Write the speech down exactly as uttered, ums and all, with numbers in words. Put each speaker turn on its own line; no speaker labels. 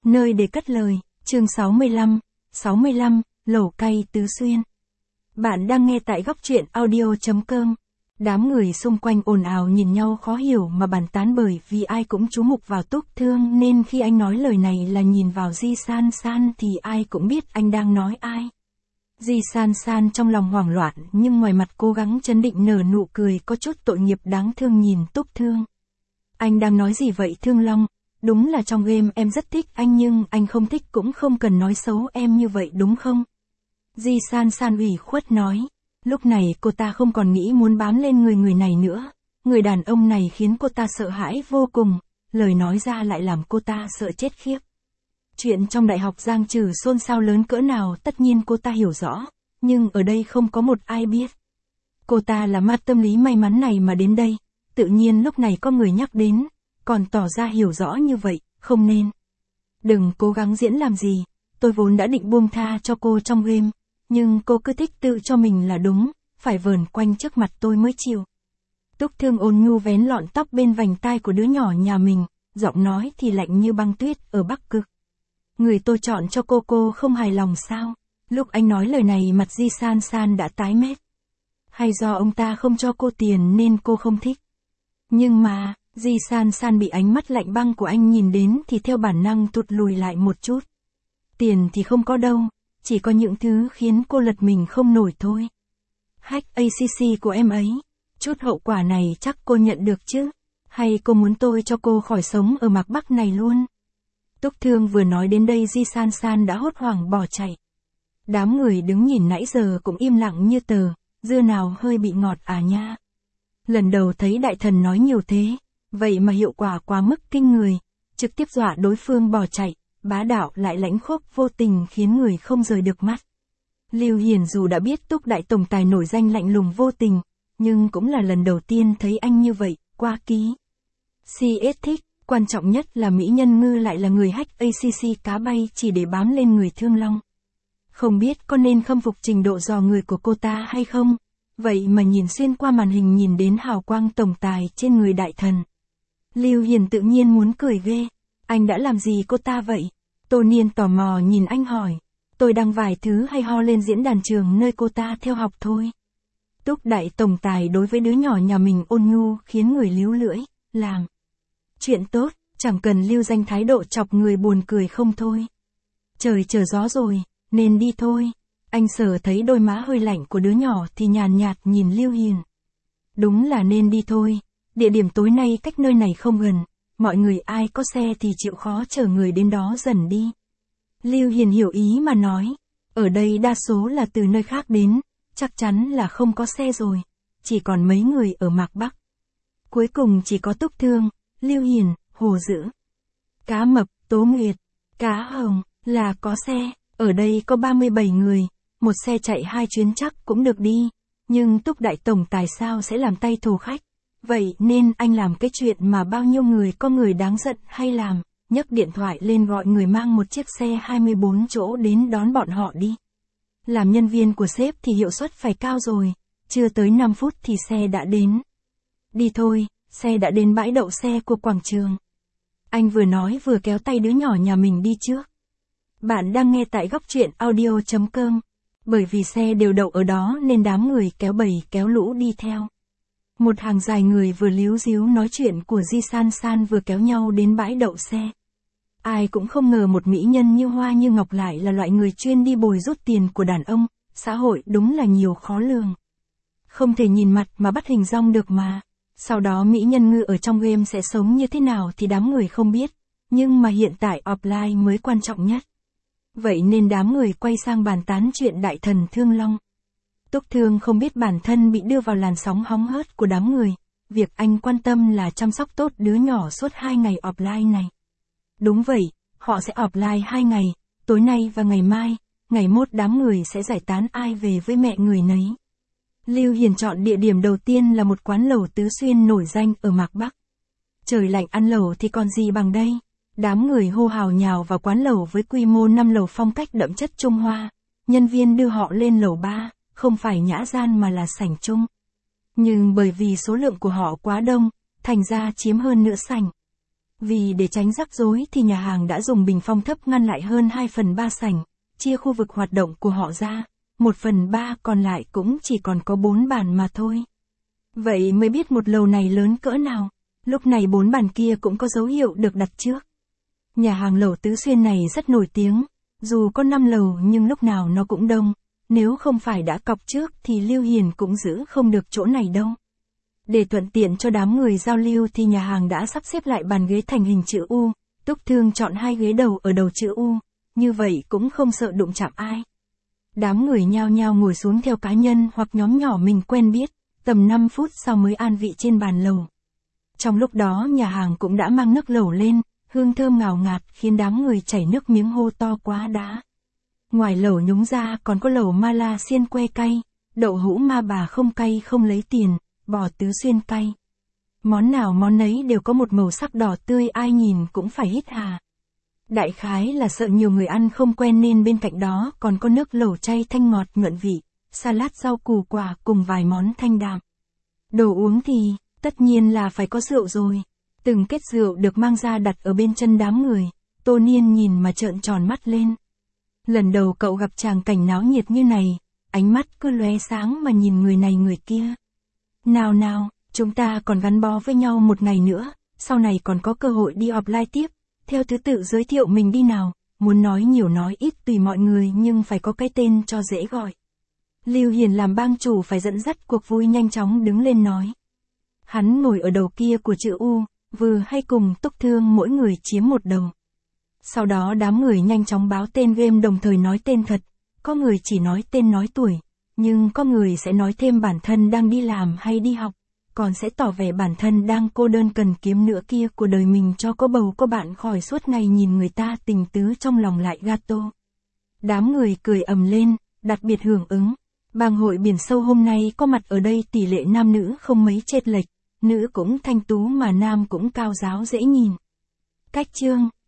Nơi để cất lời, chương sáu mươi lăm, sáu mươi lăm, lẩu cay Tứ Xuyên. Bạn đang nghe tại góc truyện audio chấm com. Đám người xung quanh ồn ào nhìn nhau khó hiểu mà bàn tán bởi vì ai cũng chú mục vào Túc Thương nên khi anh nói lời này là nhìn vào Di San San thì ai cũng biết anh đang nói ai. Di San San trong lòng hoảng loạn nhưng ngoài mặt cố gắng trấn định nở nụ cười có chút tội nghiệp đáng thương nhìn Túc Thương. Anh đang nói gì vậy Thương Long? Đúng là trong game em rất thích anh nhưng anh không thích cũng không cần nói xấu em như vậy đúng không? Di San San ủy khuất nói. Lúc này cô ta không còn nghĩ muốn bám lên người người này nữa. Người đàn ông này khiến cô ta sợ hãi vô cùng. Lời nói ra lại làm cô ta sợ chết khiếp. Chuyện trong đại học Giang Trừ xôn xao lớn cỡ nào tất nhiên cô ta hiểu rõ. Nhưng ở đây không có một ai biết. Cô ta là ma tâm lý may mắn này mà đến đây. Tự nhiên lúc này có người nhắc đến. Còn tỏ ra hiểu rõ như vậy, không nên. Đừng cố gắng diễn làm gì, tôi vốn đã định buông tha cho cô trong game, nhưng cô cứ thích tự cho mình là đúng, phải vờn quanh trước mặt tôi mới chịu. Túc Thương ôn nhu vén lọn tóc bên vành tai của đứa nhỏ nhà mình, giọng nói thì lạnh như băng tuyết ở Bắc Cực. Người tôi chọn cho cô cô không hài lòng sao? Lúc anh nói lời này mặt Di San San đã tái mét. Hay do ông ta không cho cô tiền nên cô không thích? Nhưng mà... Di San San bị ánh mắt lạnh băng của anh nhìn đến thì theo bản năng tụt lùi lại một chút. Tiền thì không có đâu, chỉ có những thứ khiến cô lật mình không nổi thôi. Hack a xê xê của em ấy, chút hậu quả này chắc cô nhận được chứ, hay cô muốn tôi cho cô khỏi sống ở Mạc Bắc này luôn? Túc Thương vừa nói đến đây Di San San đã hốt hoảng bỏ chạy. Đám người đứng nhìn nãy giờ cũng im lặng như tờ, dưa nào hơi bị ngọt à nha. Lần đầu thấy đại thần nói nhiều thế. Vậy mà hiệu quả quá mức kinh người, trực tiếp dọa đối phương bỏ chạy, bá đạo lại lãnh khốc vô tình khiến người không rời được mắt. Lưu Hiền dù đã biết Túc Đại Tổng Tài nổi danh lạnh lùng vô tình, nhưng cũng là lần đầu tiên thấy anh như vậy, qua ký. xê ét thích, quan trọng nhất là Mỹ Nhân Ngư lại là người hack a xê xê cá bay chỉ để bám lên người Thương Long. Không biết có nên khâm phục trình độ dò người của cô ta hay không, vậy mà nhìn xuyên qua màn hình nhìn đến hào quang tổng tài trên người đại thần. Lưu Hiền tự nhiên muốn cười ghê. Anh đã làm gì cô ta vậy? Tô Niên tò mò nhìn anh hỏi. Tôi đăng vài thứ hay ho lên diễn đàn trường nơi cô ta theo học thôi. Túc Đại Tổng Tài đối với đứa nhỏ nhà mình ôn nhu khiến người líu lưỡi, làm. Chuyện tốt, chẳng cần lưu danh thái độ chọc người buồn cười không thôi. Trời trở gió rồi, nên đi thôi. Anh Sở thấy đôi má hơi lạnh của đứa nhỏ thì nhàn nhạt nhìn Lưu Hiền. Đúng là nên đi thôi. Địa điểm tối nay cách nơi này không gần, mọi người ai có xe thì chịu khó chở người đến đó dần đi. Lưu Hiền hiểu ý mà nói, ở đây đa số là từ nơi khác đến, chắc chắn là không có xe rồi, chỉ còn mấy người ở Mạc Bắc. Cuối cùng chỉ có Túc Thương, Lưu Hiền, Hồ Dữ, Cá Mập, Tố Nguyệt, Cá Hồng, là có xe, ở đây có ba mươi bảy người, một xe chạy hai chuyến chắc cũng được đi, nhưng Túc Đại Tổng Tài sao sẽ làm tay thù khách. Vậy nên anh làm cái chuyện mà bao nhiêu người có người đáng giận hay làm, nhấc điện thoại lên gọi người mang một chiếc xe hai mươi bốn chỗ đến đón bọn họ đi. Làm nhân viên của sếp thì hiệu suất phải cao rồi, chưa tới năm phút thì xe đã đến. Đi thôi, xe đã đến bãi đậu xe của quảng trường. Anh vừa nói vừa kéo tay đứa nhỏ nhà mình đi trước. Bạn đang nghe tại góc truyện audio chấm com. Bởi vì xe đều đậu ở đó nên đám người kéo bầy kéo lũ đi theo. Một hàng dài người vừa líu díu nói chuyện của Di San San vừa kéo nhau đến bãi đậu xe. Ai cũng không ngờ một mỹ nhân như Hoa như Ngọc lại là loại người chuyên đi bồi rút tiền của đàn ông, xã hội đúng là nhiều khó lường. Không thể nhìn mặt mà bắt hình dong được mà. Sau đó Mỹ Nhân Ngư ở trong game sẽ sống như thế nào thì đám người không biết, nhưng mà hiện tại offline mới quan trọng nhất. Vậy nên đám người quay sang bàn tán chuyện đại thần Thương Long. Túc Thương không biết bản thân bị đưa vào làn sóng hóng hớt của đám người, việc anh quan tâm là chăm sóc tốt đứa nhỏ suốt hai ngày offline này. Đúng vậy, họ sẽ offline hai ngày, tối nay và ngày mai, ngày mốt đám người sẽ giải tán ai về với mẹ người nấy. Lưu Hiền chọn địa điểm đầu tiên là một quán lẩu Tứ Xuyên nổi danh ở Mạc Bắc. Trời lạnh ăn lẩu thì còn gì bằng đây, đám người hô hào nhào vào quán lẩu với quy mô năm lẩu phong cách đậm chất Trung Hoa, nhân viên đưa họ lên lẩu ba. Không phải nhã gian mà là sảnh chung. Nhưng bởi vì số lượng của họ quá đông, thành ra chiếm hơn nửa sảnh. Vì để tránh rắc rối thì nhà hàng đã dùng bình phong thấp ngăn lại hơn hai phần ba sảnh, chia khu vực hoạt động của họ ra, một phần ba còn lại cũng chỉ còn có bốn bàn mà thôi. Vậy mới biết một lầu này lớn cỡ nào, lúc này bốn bàn kia cũng có dấu hiệu được đặt trước. Nhà hàng lẩu Tứ Xuyên này rất nổi tiếng, dù có năm lầu nhưng lúc nào nó cũng đông, nếu không phải đã cọc trước thì Lưu Hiền cũng giữ không được chỗ này đâu. Để thuận tiện cho đám người giao lưu thì nhà hàng đã sắp xếp lại bàn ghế thành hình chữ U, Túc Thương chọn hai ghế đầu ở đầu chữ U, như vậy cũng không sợ đụng chạm ai. Đám người nhao nhao ngồi xuống theo cá nhân hoặc nhóm nhỏ mình quen biết, tầm năm phút sau mới an vị trên bàn lẩu. Trong lúc đó nhà hàng cũng đã mang nước lẩu lên, hương thơm ngào ngạt khiến đám người chảy nước miếng hô to quá đã. Ngoài lẩu nhúng ra còn có lẩu ma la xiên que cay, đậu hũ ma bà không cay không lấy tiền, bò Tứ Xuyên cay. Món nào món nấy đều có một màu sắc đỏ tươi ai nhìn cũng phải hít hà. Đại khái là sợ nhiều người ăn không quen nên bên cạnh đó còn có nước lẩu chay thanh ngọt nhuận vị, salad rau củ quả cùng vài món thanh đạm. Đồ uống thì, tất nhiên là phải có rượu rồi. Từng kết rượu được mang ra đặt ở bên chân đám người, Tô Niên nhìn mà trợn tròn mắt lên. Lần đầu cậu gặp tràng cảnh náo nhiệt như này, ánh mắt cứ lóe sáng mà nhìn người này người kia. Nào nào, chúng ta còn gắn bó với nhau một ngày nữa, sau này còn có cơ hội đi offline tiếp, theo thứ tự giới thiệu mình đi nào, muốn nói nhiều nói ít tùy mọi người nhưng phải có cái tên cho dễ gọi. Lưu Hiền làm bang chủ phải dẫn dắt cuộc vui nhanh chóng đứng lên nói. Hắn ngồi ở đầu kia của chữ U, vừa hay cùng Túc Thương mỗi người chiếm một đầu. Sau đó đám người nhanh chóng báo tên game đồng thời nói tên thật, có người chỉ nói tên nói tuổi, nhưng có người sẽ nói thêm bản thân đang đi làm hay đi học, còn sẽ tỏ vẻ bản thân đang cô đơn cần kiếm nửa kia của đời mình cho có bầu có bạn khỏi suốt ngày nhìn người ta tình tứ trong lòng lại gato. Đám người cười ầm lên, đặc biệt hưởng ứng. Bang hội biển sâu hôm nay có mặt ở đây tỷ lệ nam nữ không mấy chênh lệch, nữ cũng thanh tú mà nam cũng cao ráo dễ nhìn. Cách chương